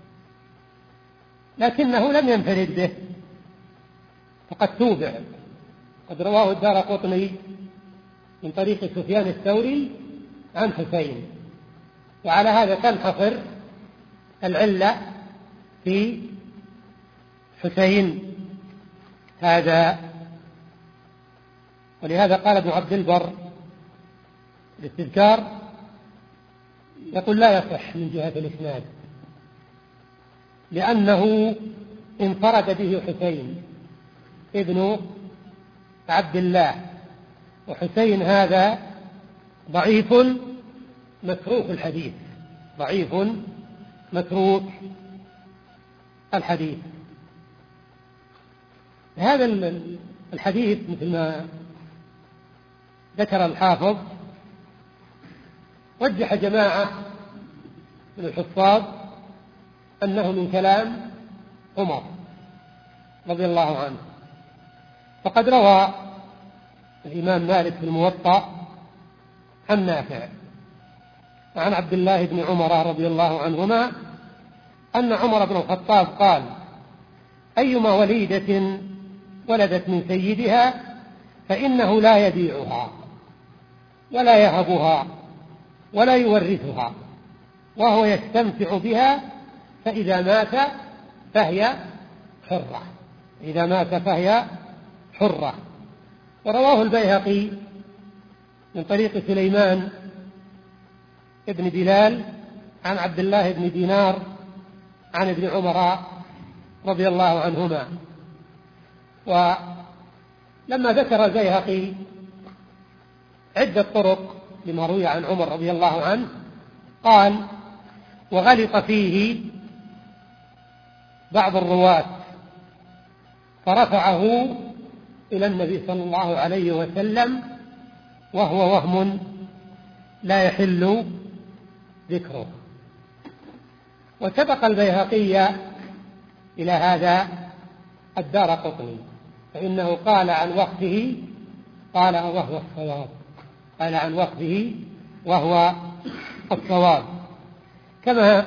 لكنه لم ينفرد به، فقد توبع. قد رواه الدارقطني من طريق سفيان الثوري عن حسين، وعلى هذا تنحصر العلة في حسين هذا. ولهذا قال ابن عبد البر الاستذكار، يقول: لا يصح من جهة الإسناد، لأنه انفرد به حسين ابن عبد الله، وحسين هذا ضعيف متروك الحديث، ضعيف متروك الحديث. هذا الحديث مثل ما ذكر الحافظ رجح جماعة من الحفاظ أنه من كلام عمر رضي الله عنه. فقد روى الإمام مالك في الموطأ عن نافع عن عبد الله بن عمر رضي الله عنهما أن عمر بن الخطاب قال: أيما وليدة ولدت من سيدها فإنه لا يبيعها ولا يهبها ولا يورثها، وهو يستمتع بها، فإذا مات فهي حرة، إذا مات فهي حرة. ورواه البيهقي من طريق سليمان ابن بلال عن عبد الله بن دينار عن ابن عمر رضي الله عنهما. ولما ذكر البيهقي عدة طرق لما روي عن عمر رضي الله عنه قال: وغلط فيه بعض الرواة فرفعه إلى النبي صلى الله عليه وسلم، وهو وهم لا يحل ذكره. وسبق البيهقي إلى هذا الدارقطني، فإنه قال عن وقفه قال وهو الصواب، قال عن وقفه وهو الصواب، كما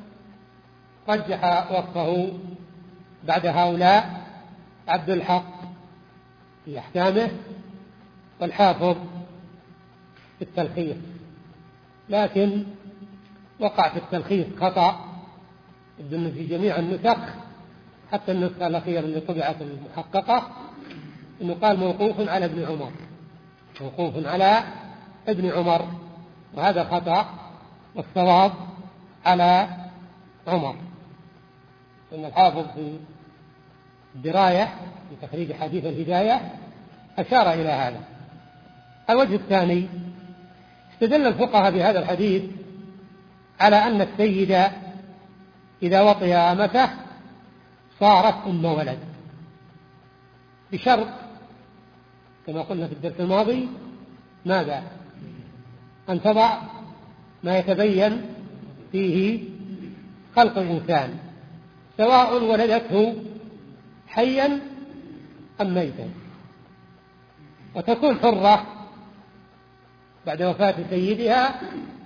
رجح وقفه بعد هؤلاء عبد الحق في أحكامه والحافظ في التلخيص. لكن وقع في التلخيص خطأ يبدو في جميع النسخ حتى النسخة الأخيرة اللي طبعت المحققة، إنه قال موقوف على ابن عمر، موقوف على ابن عمر، وهذا خطأ، والصواب على عمر. إن الحافظ في الدراية في تخريج حديث الهداية أشار إلى هذا. الوجه الثاني، استدل الفقهاء بهذا الحديث على أن السيد إذا وطئ أمته صارت أم ولد، بشرط كما قلنا في الدرس الماضي ماذا؟ أن تضع ما يتبين فيه خلق الإنسان، سواء ولدته حيا أم ميتا، وتكون حرة بعد وفاة سيدها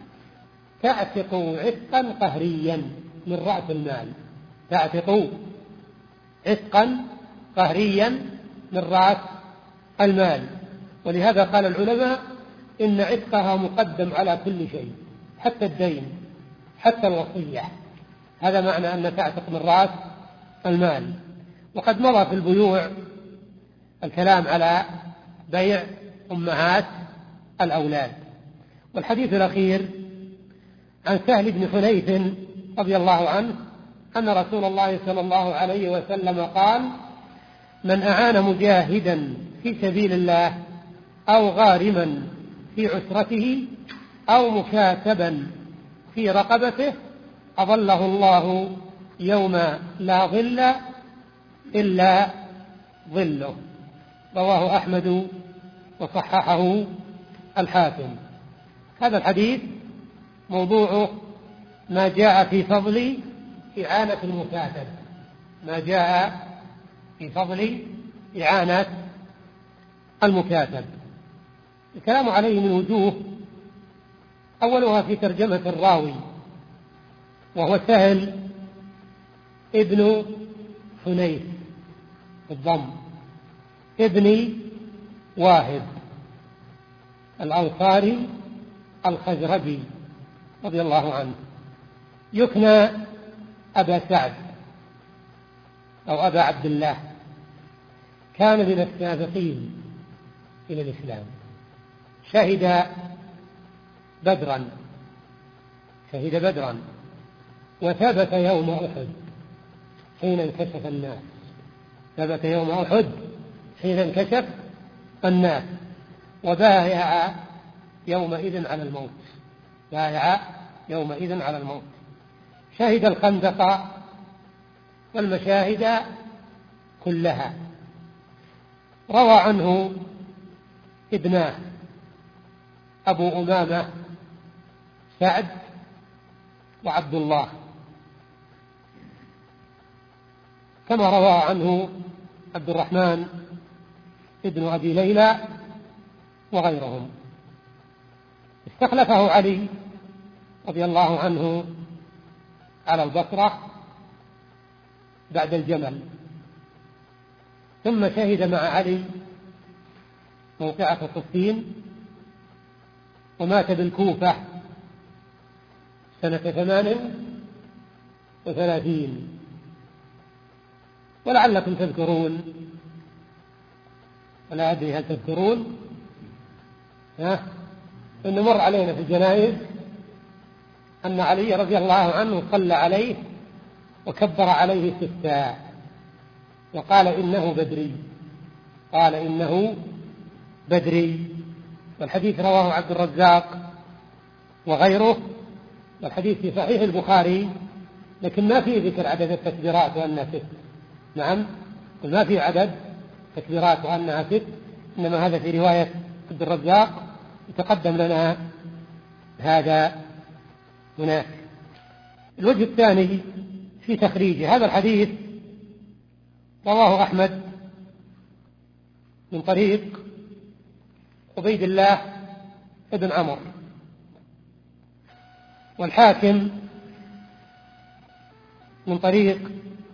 تعتق عتقا قهريا من رأس المال، تعتق عتقا قهريا من رأس المال. ولهذا قال العلماء إن عتقها مقدم على كل شيء، حتى الدين، حتى الوصية. هذا معنى أن تعتق من رأس المال. وقد مضى في البيوع الكلام على بيع أمهات الأولاد. والحديث الأخير عن سهل بن حنيف رضي الله عنه أن رسول الله صلى الله عليه وسلم قال: من أعان مجاهدا في سبيل الله أو غارما في عسرته أو مكاتبا في رقبته أظله الله يوم لا ظل إلا ظله. رواه أحمد وصححه الحاكم. هذا الحديث موضوعه ما جاء في فضل إعانة المكاتب، ما جاء في فضل إعانة المكاتب. الكلام عليه من وجوه، أولها في ترجمة الراوي وهو سهل ابن حنيف بالضم ابن واهب الأنصاري الخزرجي رضي الله عنه، يكنى أبا سعد أو أبا عبد الله. كان من السابقين إلى الإسلام، شهد بدرا شهد بدرا وثبت يوم أحد حين انكشف الناس، ثبت يوم أحد حين انكشف الناس، وبايع يومئذ على الموت، بايع يومئذ على الموت. شهد الخندق والمشاهد كلها. روى عنه ابناه أبو أمامة سعد وعبد الله، كما روى عنه عبد الرحمن ابن أبي ليلى وغيرهم. استخلفه علي رضي الله عنه على البصرة بعد الجمل، ثم شهد مع علي موقعة صفين، ومات بالكوفة سنة ثمان وثلاثين. ولعلكم تذكرون، ولا أدري هل تذكرون، ها إنه مر علينا في الجنائز أن علي رضي الله عنه صلى عليه وكبر عليه ستا وقال إنه بدري، قال إنه بدري. والحديث رواه عبد الرزاق وغيره، والحديث في صحيح البخاري، لكن ما فيه ذكر عدد التكبيرات وأنها ست. نعم، ما فيه عدد تكبيرات وأنها ست، إنما هذا في رواية عبد الرزاق، يتقدم لنا هذا هناك. الوجه الثاني في تخريج هذا الحديث رواه أحمد من طريق عبيد الله ابن عمر، والحاكم من طريق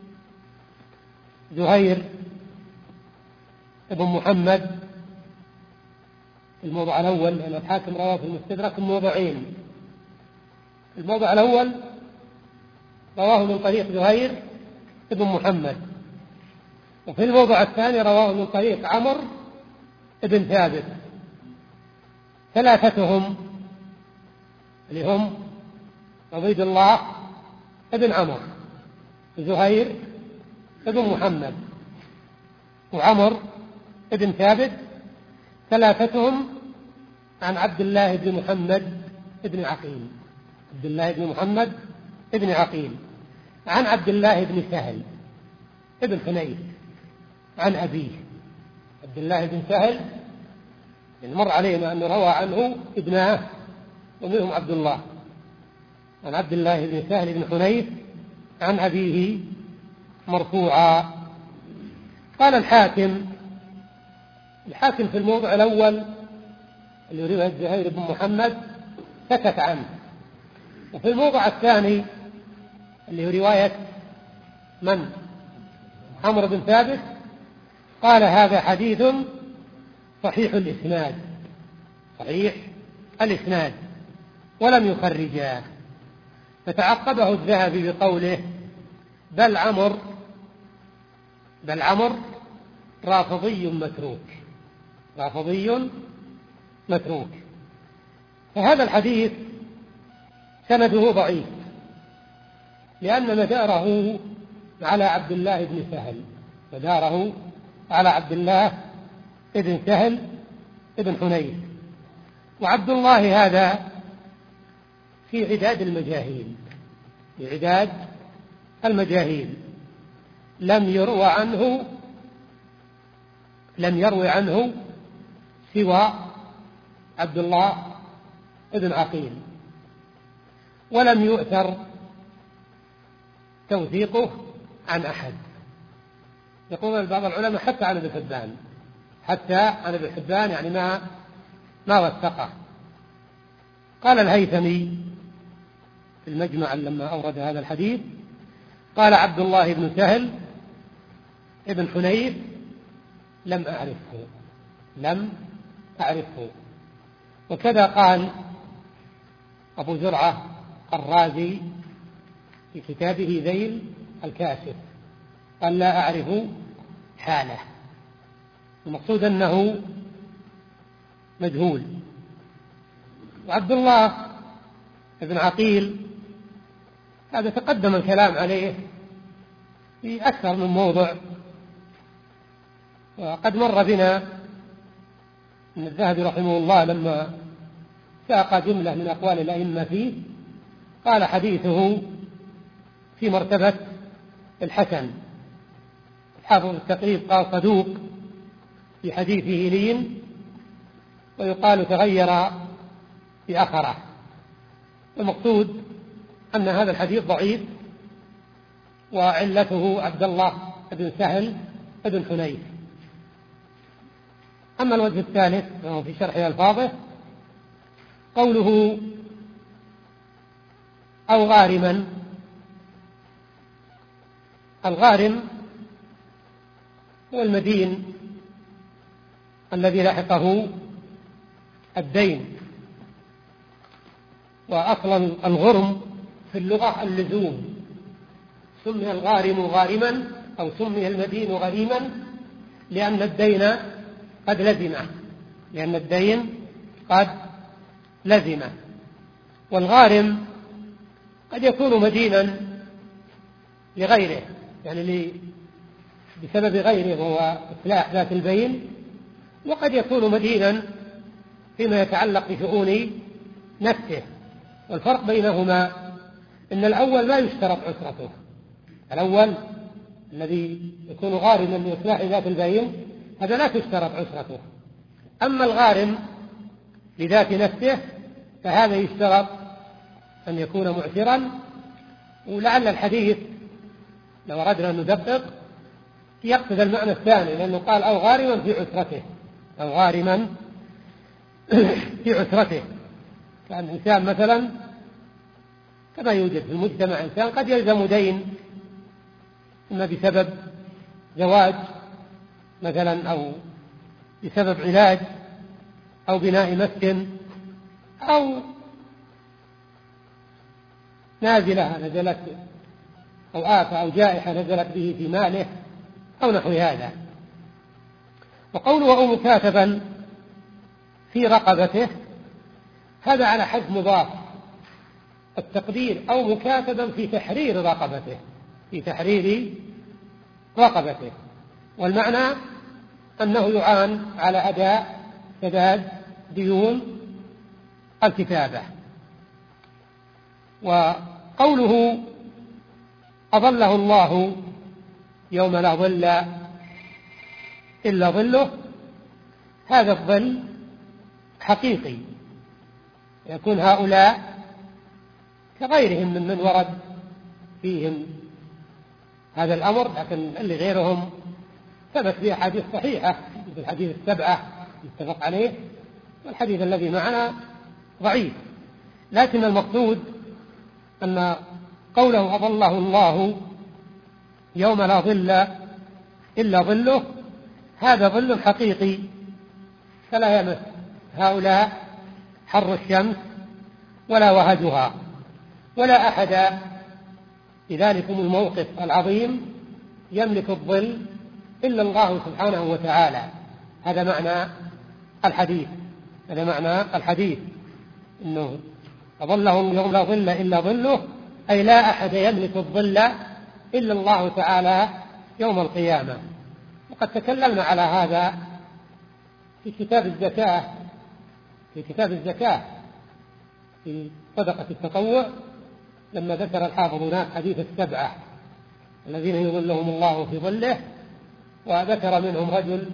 زهير ابن محمد. الموضع الأول لأن الحاكم رواه في المستدرك الموضعين. الموضع الأول رواه من طريق زهير ابن محمد، وفي الموضع الثاني رواه من طريق عمر ابن ثابت. ثلاثتهم اللي هم عبيد الله ابن عمر، زهير ابن محمد، وعمر ابن ثابت، ثلاثتهم عن عبد الله بن محمد ابن عقيل، عبد الله بن محمد ابن عقيل، عن عبد الله بن سهل ابن حنيف عن أبيه. عبد الله بن سهل مر علينا أنه روى عنه ابناه ومنهم عبد الله، عن عبد الله بن سهل بن حنيف عن أبيه مرفوعا. قال الحاكم الحاكم في الموضع الأول اللي رواية زهير بن محمد سكت عنه، وفي الموضع الثاني اللي هو رواية من؟ عمرو بن ثابت، قال هذا حديث صحيح الإسناد، صحيح الإسناد، ولم يخرجاه. فتعقبه الذهبي بقوله بل عمر بل عمر رافضي متروك، رافضي متروك. فهذا الحديث سنده ضعيف لأن مداره على عبد الله بن سهل، مداره على عبد الله بن سهل بن حنيف، وعبد الله هذا في عداد المجاهيل، في عداد المجاهيل، لم يروى عنه لم يروي عنه سوى عبد الله بن عقيل، ولم يؤثر توثيقه عن أحد. يقول بعض العلماء حتى عن ابن حبان، حتى عن ابن حبان يعني ما ما وثقه. قال الهيثمي في المجمع لما أورد هذا الحديث، قال عبد الله بن سهل ابن حنيف لم أعرفه لم أعرفه وكذا قال أبو زرعة الرازي في كتابه ذيل الكاشف، قال لا أعرف حاله، المقصود أنه مجهول. وعبد الله بن عقيل هذا تقدم الكلام عليه في أكثر من موضع، وقد مر بنا أن الذهبي رحمه الله لما ساق جملة من أقوال الأئمة فيه قال حديثه في مرتبة الحسن. حافظ التقريب قال صدوق في حديثه لين، ويقال تغير في آخره. المقصود أن هذا الحديث ضعيف، وعلته عبد الله بن سهل بن حنيف. أما الوجه الثالث وهو في شرح ألفاظه قوله أو غارما. الغارم هو المدين الذي لحقه الدين، وأصلا الغرم في اللغة اللزوم، سمي الغارم غارما أو سمي المدين غريما لأن الدين قد لزمه، لأن الدين قد لزمه. والغارم قد يكون مدينا لغيره، يعني بسبب غيره وهو إصلاح ذات البين، وقد يكون مدينا فيما يتعلق بشؤون نفسه. والفرق بينهما أن الأول لا يشترط عسرته، الأول الذي يكون غارما لإصلاح ذات البين هذا لا تشترط عسرته. أما الغارم لذات نفسه فهذا يشترط أن يكون معسرا. ولعل الحديث لو أردنا أن ندقق يقصد المعنى الثاني، لأنه قال أو غارما في عسرته، أو غارما في عسرته. كان إنسان مثلا كما يوجد في المجتمع إنسان قد يلزم دين إما بسبب زواج مثلا، أو بسبب علاج، أو بناء مسكن، أو نازلة نزلت، أو آفة أو جائحة نزلت به في ماله أو نحو هذا. وقوله أو مكاتبا في رقبته هذا على حد مضاف، التقدير أو مكاتبا في تحرير رقبته في تحرير رقبته والمعنى أنه يعان على أداء سداد ديون الكتابة. وقوله أظله الله يوم لا ظل إلا ظله، هذا الظل حقيقي، يكون هؤلاء كغيرهم من من ورد فيهم هذا الأمر، لكن اللي غيرهم ثبت في أحاديث صحيحة مثل الحديث السبعة متفق عليه، والحديث الذي معنا ضعيف. لكن المقصود أن قوله أظله الله يوم لا ظل إلا ظله، هذا ظل حقيقي، فلا يمس هؤلاء حر الشمس ولا وهجها، ولا أحد في ذلكم الموقف العظيم يملك الظل إلا الله سبحانه وتعالى. هذا معنى الحديث هذا معنى الحديث إنه أظلهم يوم لا ظل إلا ظله، أي لا أحد يملك الظل إلا الله تعالى يوم القيامة. وقد تكلمنا على هذا في كتاب الزكاة في كتاب الزكاة في صدقة التطوع، لما ذكر الحافظ هناك حديث السبعة الذين يظلهم الله في ظله، وذكر منهم رجل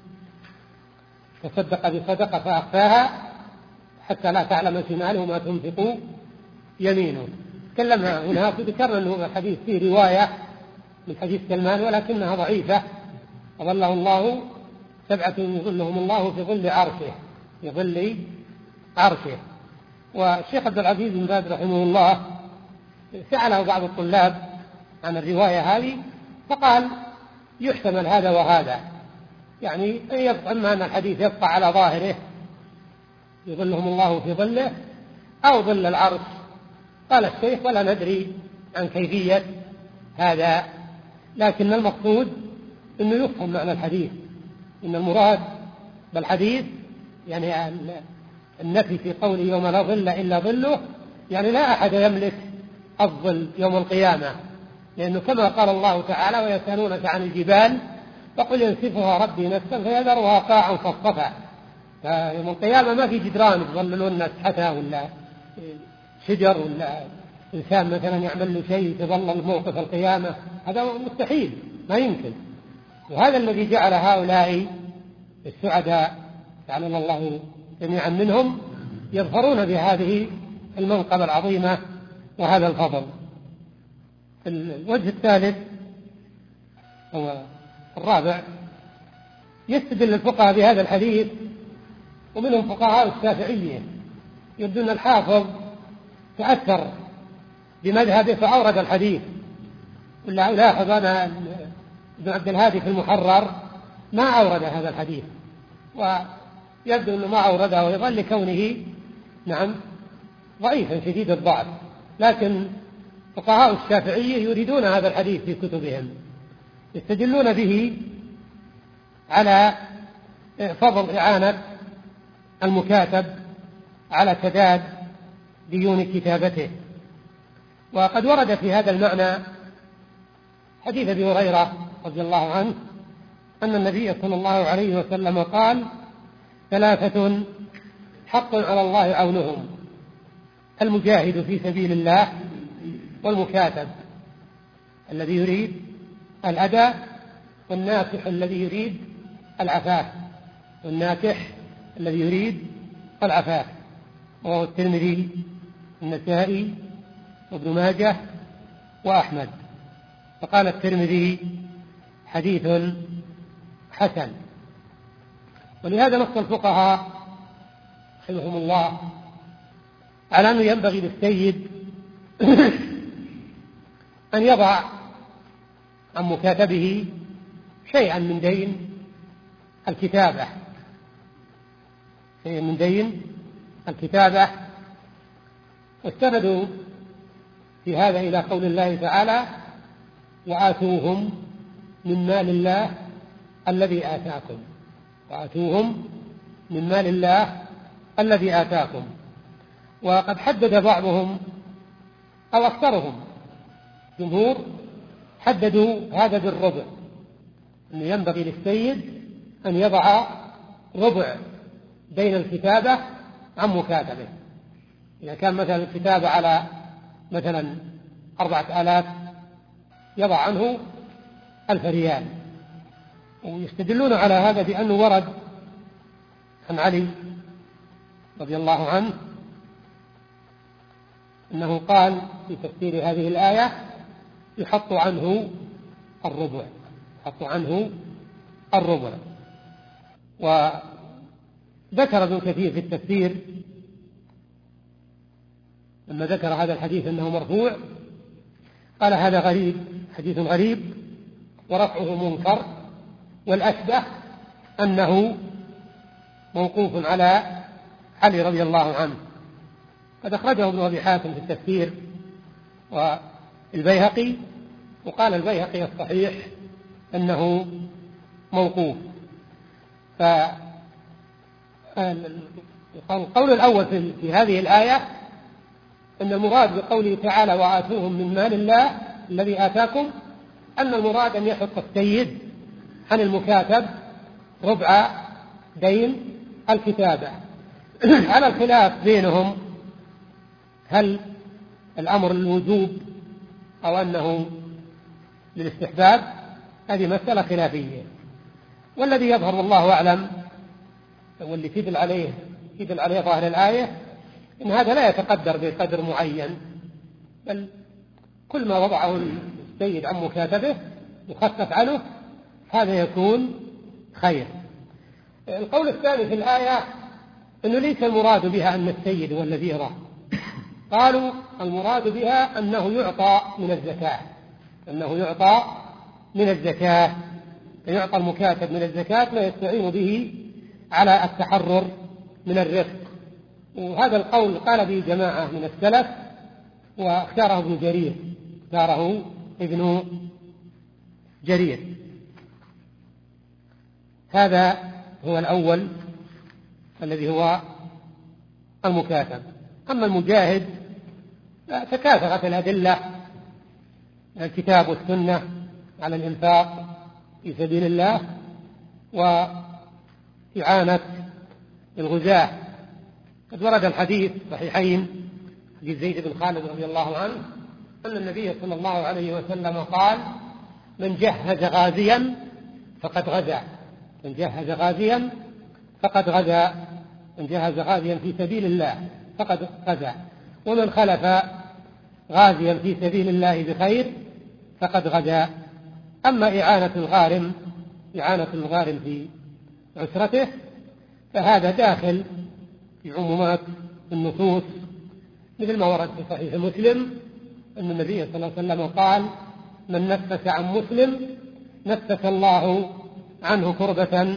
تصدق بصدقة فأخفاها حتى لا تعلم شماله ما تنفق يمينه. تكلمنا هناك وذكرنا أنه الحديث فيه رواية من حديث سلمان ولكنها ضعيفة. أظله الله سبعة يظلهم الله في ظل عرشه في ظل عرشه. والشيخ عبد العزيز بن باز رحمه الله سأله بعض الطلاب عن الرواية هذه فقال يحتمل هذا وهذا، يعني إما أن الحديث يبقى على ظاهره يظلهم الله في ظله أو ظل العرش. قال الشيخ ولا ندري عن كيفية هذا، لكن المقصود أنه يفهم معنى الحديث، إن المراد بالحديث يعني النفي في قوله يوم لا ظل إلا ظله، يعني لا أحد يملك الظل يوم القيامة، لأنه كما قال الله تعالى ويسألونك عن الجبال فقل ينسفها ربي نسفا فيذرها قاعا صفصفا. فيوم القيامة ما في جدران يظللون الناس حتى ولا شجر ولا إنسان مثلا يعمل له شيء يتظلل موقف القيامة، هذا مستحيل ما يمكن. وهذا الذي جعل هؤلاء السعداء جعلنا الله جميعا منهم يظفرون بهذه المنقبة العظيمة وهذا الفضل. الوجه الثالث هو الرابع، يستدل الفقهاء بهذا الحديث ومنهم فقهاء الشافعية يبدو أن الحافظ تأثر بمذهبه فأورد الحديث، ولا ألاحظ أنا ابن عبد الهادي في المحرر ما أورد هذا الحديث، ويبدو أنه ما أورده أيضا لكونه نعم ضعيفا شديد الضعف، لكن فقهاء الشافعية يريدون هذا الحديث في كتبهم، يستدلون به على فضل إعانة المكاتب على سداد ديون كتابته. وقد ورد في هذا المعنى حديث أبي هريرة رضي الله عنه أن النبي صلى الله عليه وسلم قال ثلاثة حق على الله عونهم: المجاهد في سبيل الله، والمكاتب الذي يريد الأداء، والناكح الذي يريد العفاف والناكح الذي يريد العفاف. وهو الترمذي النسائي وابن ماجه وأحمد. فقال الترمذي حديث حسن. ولهذا نص الفقهاء رحمهم الله على أنه ينبغي للسيد أن يضع عن مكاتبه شيئا من دين الكتابة شيئا من دين الكتابة واستندوا في هذا إلى قول الله تعالى: وآتوهم من مال الله الذي آتاكم وآتوهم من مال الله الذي آتاكم. وقد حدد بعضهم أو أكثرهم جمهور حددوا هذا بالربع، أنه ينبغي للسيد أن يضع ربع بين الكتابة عن مكاتبه. إذا كان مثلا الكتابة على مثلا أربعة آلاف يضع عنه ألف ريال. ويستدلون على هذا بأنه ورد عن علي رضي الله عنه أنه قال في تفسير هذه الآية يحط عنه الربع، يحط عنه الربع. وذكر ابن كثير في التفسير لما ذكر هذا الحديث أنه مرفوع قال هذا غريب، حديث غريب ورفعه منكر، والأشبه أنه موقوف على علي رضي الله عنه. قد أخرجه ابن أبي حاتم في التفسير والبيهقي، وقال البيهقي الصحيح أنه موقوف. فالقول الأول في هذه الآية أن المراد بقوله تعالى وآتوهم من مال الله الذي آتاكم، أن المراد أن يحط السيد عن المكاتب ربع دين الكتابة، على الخلاف بينهم هل الأمر للوجوب أو أنه للاستحباب، هذه مسألة خلافية. والذي يظهر والله أعلم واللي تدل عليه تدل عليه ظاهر الآية إن هذا لا يتقدر بقدر معين، بل كل ما وضعه السيد عن مكاتبه يخفف عنه هذا يكون خير. القول الثاني في الآية أنه ليس المراد بها أن السيد هو الذي يرى، قالوا المراد بها أنه يعطى من الزكاة، أنه يعطى من الزكاة، يعطى المكاتب من الزكاة ما يستعين به على التحرر من الرق. وهذا القول قال به جماعة من السلف واختاره ابن جرير، اختاره ابن جرير. هذا هو الأول الذي هو المكاتب. أما المجاهد تكاثرت الأدلة الكتاب والسنة على الإنفاق في سبيل الله وإعانة الغزاة. قد ورد الحديث صحيحين حديث زيد بن خالد رضي الله عنه أن النبي صلى الله عليه وسلم قال من جهز غازيا فقد غزا، من جهز غازيا فقد غزا، من جهز غازيا في سبيل الله فقد غزا، ومن خلف غازيا في سبيل الله بخير فقد غزا. أما إعانة الغارم إعانة الغارم في عسرته فهذا داخل في عمومات النصوص، مثل ما ورد في صحيح مسلم أن النبي صلى الله عليه وسلم قال من نفس عن مسلم نفس الله عنه كربة،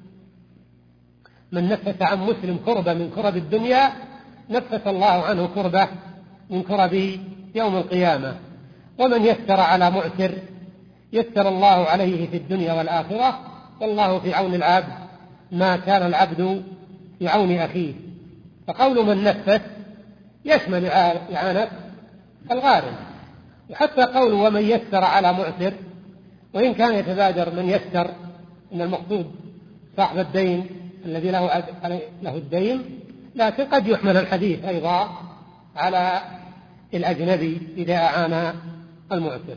من نفس عن مسلم كربة من كرب الدنيا نفس الله عنه كربة من كرب يوم القيامة. ومن يسر على معسر يسر الله عليه في الدنيا والآخرة، والله في عون العبد ما كان العبد في عون أخيه. فقول من نفس يشمل إعانة الغارم، وحتى قول ومن يسر على معسر، وإن كان يتبادر من يسر إن المقصود صاحب الدين الذي له له الدين، لكن قد يحمل الحديث أيضا على الأجنبي إذا أعان المعسر.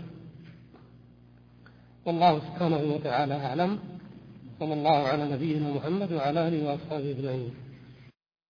والله سبحانه وتعالى أعلم، صلى الله على نبينا محمد وعلى آله وأصحابه أجمعين.